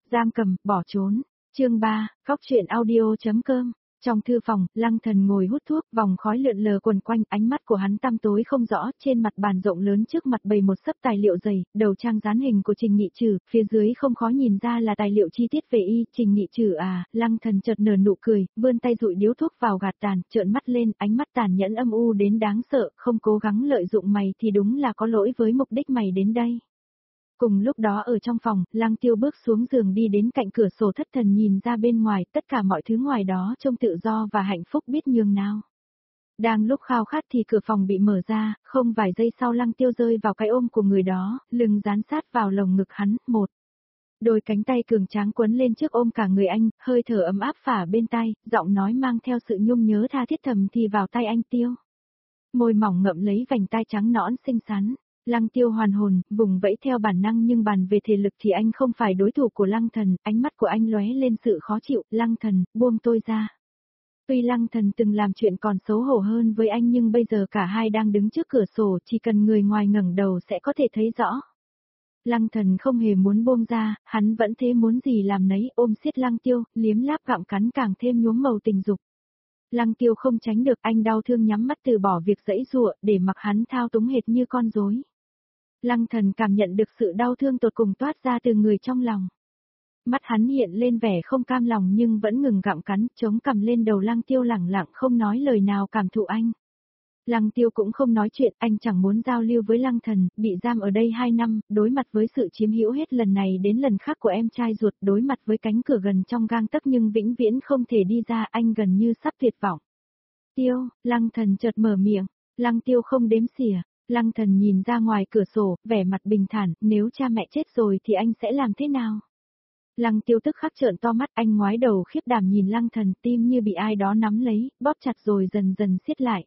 Giam cầm, bỏ trốn. Chương 3, Cóc truyện audio.com. Trong thư phòng, Lăng Thần ngồi hút thuốc, vòng khói lượn lờ quần quanh, ánh mắt của hắn tăm tối không rõ, trên mặt bàn rộng lớn trước mặt bày một xấp tài liệu dày, đầu trang dán hình của Trình Nghị Trừ, phía dưới không khó nhìn ra là tài liệu chi tiết về Trình Nghị Trừ à. Lăng Thần chợt nở nụ cười, vươn tay dụi điếu thuốc vào gạt tàn, trợn mắt lên, ánh mắt tàn nhẫn âm u đến đáng sợ, không cố gắng lợi dụng mày thì đúng là có lỗi với mục đích mày đến đây. Cùng lúc đó ở trong phòng, Lăng Tiêu bước xuống giường đi đến cạnh cửa sổ thất thần nhìn ra bên ngoài, tất cả mọi thứ ngoài đó trông tự do và hạnh phúc biết nhường nào. Đang lúc khao khát thì cửa phòng bị mở ra, không vài giây sau Lăng Tiêu rơi vào cái ôm của người đó, lưng dán sát vào lồng ngực hắn, một. Đôi cánh tay cường tráng quấn lên trước ôm cả người anh, hơi thở ấm áp phả bên tai, giọng nói mang theo sự nhung nhớ tha thiết thầm thì vào tay anh Tiêu. Môi mỏng ngậm lấy vành tai trắng nõn xinh xắn. Lăng Tiêu hoàn hồn, vùng vẫy theo bản năng nhưng bàn về thể lực thì anh không phải đối thủ của Lăng Thần, ánh mắt của anh lóe lên sự khó chịu, Lăng Thần, buông tôi ra. Tuy Lăng Thần từng làm chuyện còn xấu hổ hơn với anh nhưng bây giờ cả hai đang đứng trước cửa sổ, chỉ cần người ngoài ngẩng đầu sẽ có thể thấy rõ. Lăng Thần không hề muốn buông ra, hắn vẫn thế muốn gì làm nấy, ôm siết Lăng Tiêu, liếm láp gặm cắn càng thêm nhuốm màu tình dục. Lăng Tiêu không tránh được, anh đau thương nhắm mắt từ bỏ việc giãy giụa để mặc hắn thao túng hệt như con rối. Lăng Thần cảm nhận được sự đau thương tột cùng toát ra từ người trong lòng. Mắt hắn hiện lên vẻ không cam lòng nhưng vẫn ngừng gặm cắn, chống cằm lên đầu Lăng Tiêu lẳng lặng không nói lời nào cảm thụ anh. Lăng Tiêu cũng không nói chuyện, anh chẳng muốn giao lưu với Lăng Thần, bị giam ở đây 2 năm, đối mặt với sự chiếm hữu hết lần này đến lần khác của em trai ruột, đối mặt với cánh cửa gần trong gang tấc nhưng vĩnh viễn không thể đi ra, anh gần như sắp tuyệt vọng. Tiêu, Lăng Thần chợt mở miệng, Lăng Tiêu không đếm xỉa. Lăng Thần nhìn ra ngoài cửa sổ, vẻ mặt bình thản, nếu cha mẹ chết rồi thì anh sẽ làm thế nào? Lăng Tiêu tức khắc trợn to mắt, anh ngoái đầu khiếp đảm nhìn Lăng Thần, tim như bị ai đó nắm lấy, bóp chặt rồi dần dần siết lại.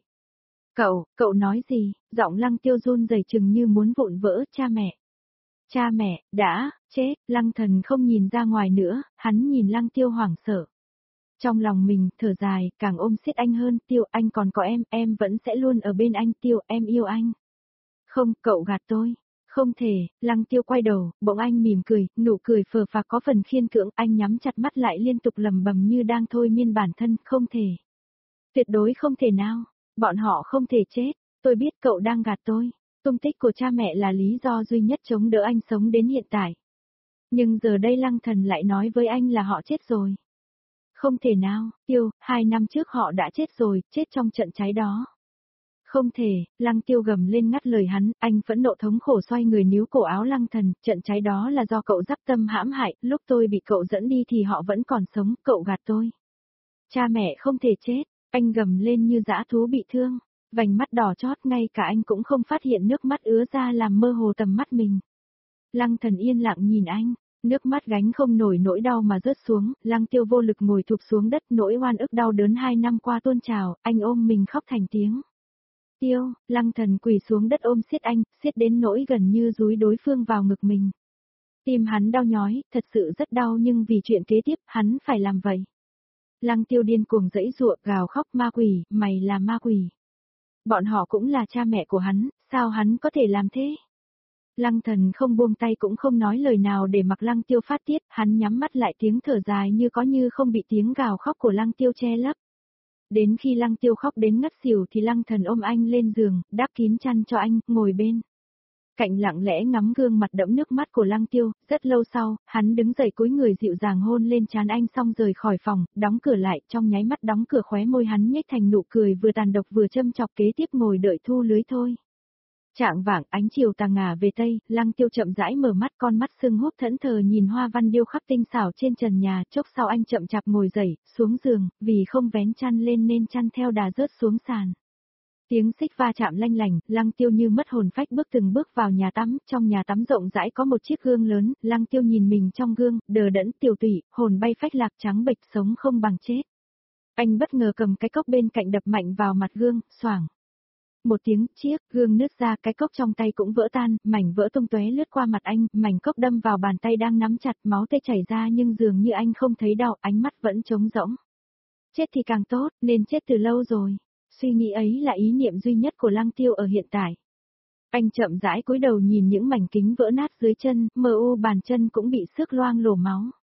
Cậu nói gì? Giọng Lăng Tiêu run rẩy chừng như muốn vụn vỡ, cha mẹ. Cha mẹ, đã, chết, Lăng Thần không nhìn ra ngoài nữa, hắn nhìn Lăng Tiêu hoảng sợ. Trong lòng mình, thở dài, càng ôm siết anh hơn, Tiêu, anh còn có em vẫn sẽ luôn ở bên anh, Tiêu, em yêu anh. Không, cậu gạt tôi. Không thể, Lăng Tiêu quay đầu, bỗng anh mỉm cười, nụ cười phờ phạc có phần khiên cưỡng, anh nhắm chặt mắt lại liên tục lẩm bẩm như đang thôi miên bản thân, không thể. Tuyệt đối không thể nào, bọn họ không thể chết, tôi biết cậu đang gạt tôi. Tung tích của cha mẹ là lý do duy nhất chống đỡ anh sống đến hiện tại. Nhưng giờ đây Lăng Thần lại nói với anh là họ chết rồi. Không thể nào, Tiêu, 2 năm trước họ đã chết rồi, chết trong trận cháy đó. Không thể, Lăng Tiêu gầm lên ngắt lời hắn, anh phẫn nộ thống khổ xoay người níu cổ áo Lăng Thần, trận cháy đó là do cậu dắp tâm hãm hại, lúc tôi bị cậu dẫn đi thì họ vẫn còn sống, cậu gạt tôi. Cha mẹ không thể chết, anh gầm lên như dã thú bị thương, vành mắt đỏ chót ngay cả anh cũng không phát hiện nước mắt ứa ra làm mơ hồ tầm mắt mình. Lăng Thần yên lặng nhìn anh. Nước mắt gánh không nổi nỗi đau mà rớt xuống, Lăng Tiêu vô lực ngồi thụp xuống đất, nỗi oan ức đau đớn 2 năm qua tuôn trào, anh ôm mình khóc thành tiếng. Tiêu, Lăng Thần quỳ xuống đất ôm siết anh, siết đến nỗi gần như dúi đối phương vào ngực mình. Tim hắn đau nhói, thật sự rất đau nhưng vì chuyện kế tiếp, hắn phải làm vậy. Lăng Tiêu điên cuồng giãy giụa, gào khóc, ma quỷ, mày là ma quỷ. Bọn họ cũng là cha mẹ của hắn, sao hắn có thể làm thế? Lăng Thần không buông tay cũng không nói lời nào để mặc Lăng Tiêu phát tiết, hắn nhắm mắt lại, tiếng thở dài như có như không bị tiếng gào khóc của Lăng Tiêu che lấp. Đến khi Lăng Tiêu khóc đến ngất xỉu thì Lăng Thần ôm anh lên giường, đắp kín chăn cho anh, ngồi bên cạnh lặng lẽ ngắm gương mặt đẫm nước mắt của Lăng Tiêu, rất lâu sau, hắn đứng dậy cúi người dịu dàng hôn lên trán anh xong rời khỏi phòng, đóng cửa lại, trong nháy mắt đóng cửa khóe môi hắn nhếch thành nụ cười vừa tàn độc vừa châm chọc, kế tiếp ngồi đợi thu lưới thôi. Trạng vạng, ánh chiều tà ngả về tây, Lăng Tiêu chậm rãi mở mắt, con mắt sưng húp thẫn thờ nhìn hoa văn điêu khắc tinh xảo trên trần nhà, chốc sau anh chậm chạp ngồi dậy, xuống giường, vì không vén chăn lên nên chăn theo đà rớt xuống sàn. Tiếng xích va chạm lanh lành, Lăng Tiêu như mất hồn phách bước từng bước vào nhà tắm, trong nhà tắm rộng rãi có một chiếc gương lớn, Lăng Tiêu nhìn mình trong gương, đờ đẫn tiểu tụy, hồn bay phách lạc trắng bệch sống không bằng chết. Anh bất ngờ cầm cái cốc bên cạnh đập mạnh vào mặt gương, xoảng. Một tiếng chiếc, gương nứt ra, cái cốc trong tay cũng vỡ tan, mảnh vỡ tung tóe lướt qua mặt anh, mảnh cốc đâm vào bàn tay đang nắm chặt, máu tê chảy ra nhưng dường như anh không thấy đau, ánh mắt vẫn trống rỗng. Chết thì càng tốt, nên chết từ lâu rồi. Suy nghĩ ấy là ý niệm duy nhất của Lăng Tiêu ở hiện tại. Anh chậm rãi cúi đầu nhìn những mảnh kính vỡ nát dưới chân, mờ u bàn chân cũng bị xước loang lổ máu.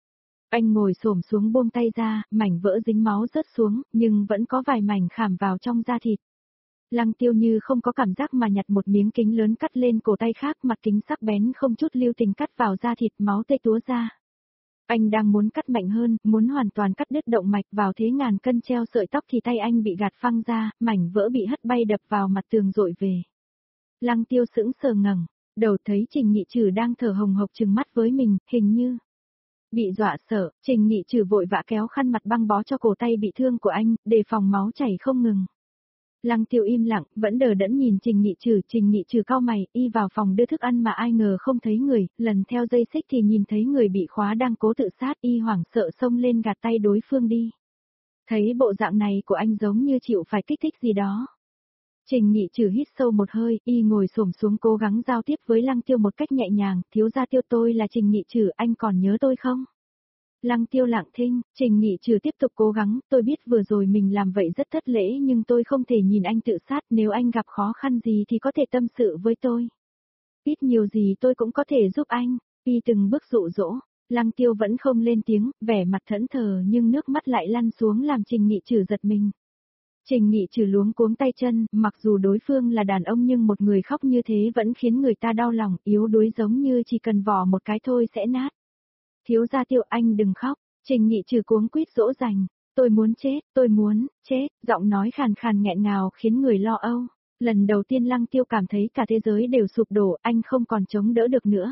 Anh ngồi xổm xuống buông tay ra, mảnh vỡ dính máu rớt xuống, nhưng vẫn có vài mảnh khảm vào trong da thịt. Lăng Tiêu như không có cảm giác mà nhặt một miếng kính lớn cắt lên cổ tay khác, mặt kính sắc bén không chút lưu tình cắt vào da thịt, máu tê túa ra. Anh đang muốn cắt mạnh hơn, muốn hoàn toàn cắt đứt động mạch vào thế ngàn cân treo sợi tóc thì tay anh bị gạt phăng ra, mảnh vỡ bị hất bay đập vào mặt tường rội về. Lăng Tiêu sững sờ ngẩng, đầu thấy Trình Nghị Trử đang thở hồng hộc trừng mắt với mình, hình như bị dọa sợ, Trình Nghị Trử vội vã kéo khăn mặt băng bó cho cổ tay bị thương của anh, đề phòng máu chảy không ngừng. Lăng Tiêu im lặng, vẫn đờ đẫn nhìn Trình Nghị Trử cau mày, y vào phòng đưa thức ăn mà ai ngờ không thấy người, lần theo dây xích thì nhìn thấy người bị khóa đang cố tự sát, y hoảng sợ xông lên gạt tay đối phương đi. Thấy bộ dạng này của anh giống như chịu phải kích thích gì đó. Trình Nghị Trử hít sâu một hơi, y ngồi xổm xuống cố gắng giao tiếp với Lăng Tiêu một cách nhẹ nhàng, thiếu gia Tiêu, tôi là Trình Nghị Trử, anh còn nhớ tôi không? Lăng Tiêu lặng thinh, Trình Nghị Trử tiếp tục cố gắng, tôi biết vừa rồi mình làm vậy rất thất lễ nhưng tôi không thể nhìn anh tự sát, nếu anh gặp khó khăn gì thì có thể tâm sự với tôi. Ít nhiều gì tôi cũng có thể giúp anh, y từng bước dụ dỗ. Lăng Tiêu vẫn không lên tiếng, vẻ mặt thẫn thờ nhưng nước mắt lại lăn xuống làm Trình Nghị Trử giật mình. Trình Nghị Trử luống cuống tay chân, mặc dù đối phương là đàn ông nhưng một người khóc như thế vẫn khiến người ta đau lòng, yếu đuối giống như chỉ cần vò một cái thôi sẽ nát. Thiếu gia Tiêu, anh đừng khóc, Trình Nghị Trử cuống quýt dỗ dành, tôi muốn chết, giọng nói khàn khàn nghẹn ngào khiến người lo âu. Lần đầu tiên Lăng Tiêu cảm thấy cả thế giới đều sụp đổ, anh không còn chống đỡ được nữa.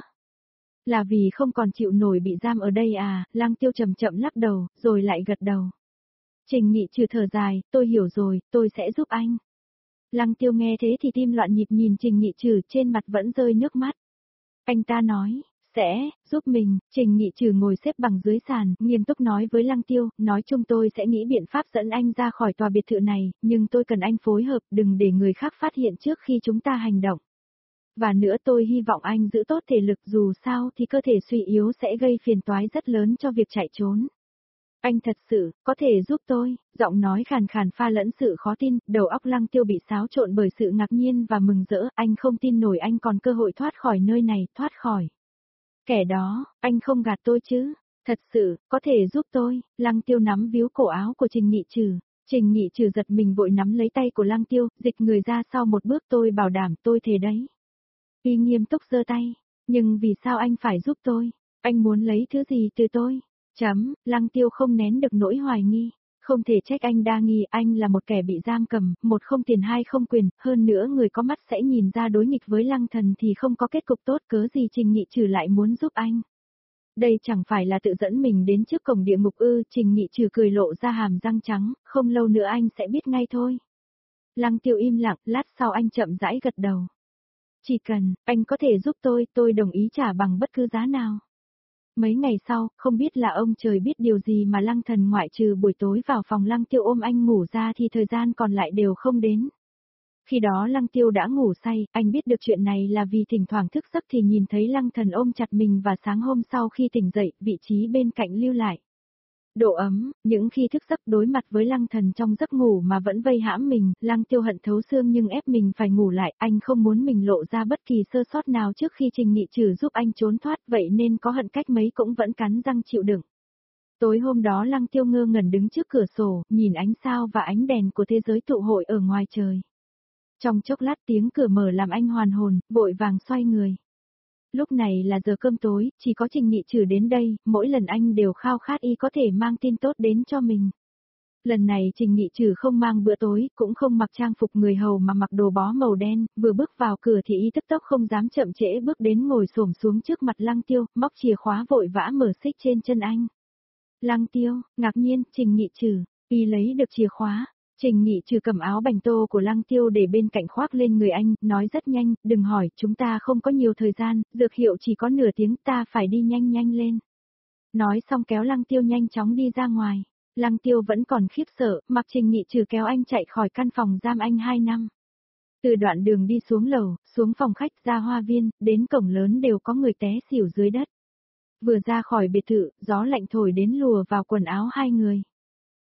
Là vì không còn chịu nổi bị giam ở đây à? Lăng Tiêu chậm chậm lắc đầu, rồi lại gật đầu. Trình Nghị Trử thở dài, tôi hiểu rồi, tôi sẽ giúp anh. Lăng Tiêu nghe thế thì tim loạn nhịp nhìn Trình Nghị Trử, trên mặt vẫn rơi nước mắt. Anh ta nói, sẽ giúp mình. Trình Nghị Trử ngồi xếp bằng dưới sàn, nghiêm túc nói với Lăng Tiêu, nói chung tôi sẽ nghĩ biện pháp dẫn anh ra khỏi tòa biệt thự này, nhưng tôi cần anh phối hợp, đừng để người khác phát hiện trước khi chúng ta hành động. Và nữa tôi hy vọng anh giữ tốt thể lực, dù sao thì cơ thể suy yếu sẽ gây phiền toái rất lớn cho việc chạy trốn. Anh thật sự, có thể giúp tôi, giọng nói khàn khàn pha lẫn sự khó tin, đầu óc Lăng Tiêu bị xáo trộn bởi sự ngạc nhiên và mừng rỡ, anh không tin nổi anh còn cơ hội thoát khỏi nơi này, thoát khỏi. Kẻ đó, anh không gạt tôi chứ, thật sự, có thể giúp tôi. Lăng Tiêu nắm víu cổ áo của Trình Nghị Trử. Trình Nghị Trử giật mình vội nắm lấy tay của Lăng Tiêu, dịch người ra sau một bước, tôi bảo đảm, tôi thề đấy. Y nghiêm túc giơ tay, nhưng vì sao anh phải giúp tôi? Anh muốn lấy thứ gì từ tôi? Lăng Tiêu không nén được nỗi hoài nghi. Không thể trách anh đa nghi, anh là một kẻ bị giam cầm, một không tiền hai không quyền, hơn nữa người có mắt sẽ nhìn ra đối nghịch với Lăng Thần thì không có kết cục tốt, cớ gì Trình Nghị Trử lại muốn giúp anh. Đây chẳng phải là tự dẫn mình đến trước cổng địa ngục ư? Trình Nghị Trử cười lộ ra hàm răng trắng, không lâu nữa anh sẽ biết ngay thôi. Lăng Tiêu im lặng, lát sau anh chậm rãi gật đầu. Chỉ cần, anh có thể giúp tôi đồng ý trả bằng bất cứ giá nào. Mấy ngày sau, không biết là ông trời biết điều gì mà Lăng Thần ngoại trừ buổi tối vào phòng Lăng Tiêu ôm anh ngủ ra thì thời gian còn lại đều không đến. Khi đó Lăng Tiêu đã ngủ say, anh biết được chuyện này là vì thỉnh thoảng thức giấc thì nhìn thấy Lăng Thần ôm chặt mình và sáng hôm sau khi tỉnh dậy, vị trí bên cạnh lưu lại. Độ ấm, những khi thức giấc đối mặt với Lăng Thần trong giấc ngủ mà vẫn vây hãm mình, Lăng Tiêu hận thấu xương nhưng ép mình phải ngủ lại, anh không muốn mình lộ ra bất kỳ sơ sót nào trước khi Trình Nghị Trử giúp anh trốn thoát, vậy nên có hận cách mấy cũng vẫn cắn răng chịu đựng. Tối hôm đó Lăng Tiêu ngơ ngẩn đứng trước cửa sổ, nhìn ánh sao và ánh đèn của thế giới tụ hội ở ngoài trời. Trong chốc lát tiếng cửa mở làm anh hoàn hồn, vội vàng xoay người. Lúc này là giờ cơm tối, chỉ có Trình Nghị Trử đến đây, mỗi lần anh đều khao khát y có thể mang tin tốt đến cho mình. Lần này Trình Nghị Trử không mang bữa tối, cũng không mặc trang phục người hầu mà mặc đồ bó màu đen, vừa bước vào cửa thì y tức tốc không dám chậm trễ bước đến ngồi xổm xuống trước mặt Lăng Tiêu, móc chìa khóa vội vã mở xích trên chân anh. Lăng Tiêu, ngạc nhiên, Trình Nghị Trử, y lấy được chìa khóa. Trình Nghị Trừ cầm áo bành tô của Lăng Tiêu để bên cạnh khoác lên người anh, nói rất nhanh, đừng hỏi, chúng ta không có nhiều thời gian, dược hiệu chỉ có nửa tiếng, ta phải đi nhanh nhanh lên. Nói xong kéo Lăng Tiêu nhanh chóng đi ra ngoài. Lăng Tiêu vẫn còn khiếp sợ, mặc Trình Nghị Trừ kéo anh chạy khỏi căn phòng giam anh 2 năm. Từ đoạn đường đi xuống lầu, xuống phòng khách, ra hoa viên, đến cổng lớn đều có người té xỉu dưới đất. Vừa ra khỏi biệt thự, gió lạnh thổi đến lùa vào quần áo hai người.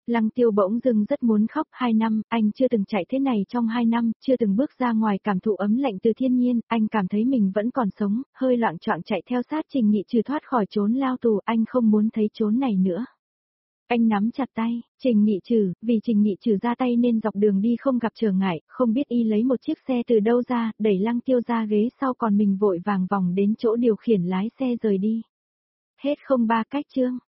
Lăng Tiêu bỗng dưng rất muốn khóc, 2 năm, anh chưa từng chạy thế này trong 2 năm, chưa từng bước ra ngoài cảm thụ ấm lạnh từ thiên nhiên, anh cảm thấy mình vẫn còn sống, hơi loạng choạng chạy theo sát Trình Nghị Trừ thoát khỏi chốn lao tù, anh không muốn thấy chốn này nữa. Anh nắm chặt tay, Trình Nghị Trừ, vì Trình Nghị Trừ ra tay nên dọc đường đi không gặp trở ngại, không biết y lấy một chiếc xe từ đâu ra, đẩy Lăng Tiêu ra ghế sau còn mình vội vàng vòng đến chỗ điều khiển lái xe rời đi. Hết không ba cách chương.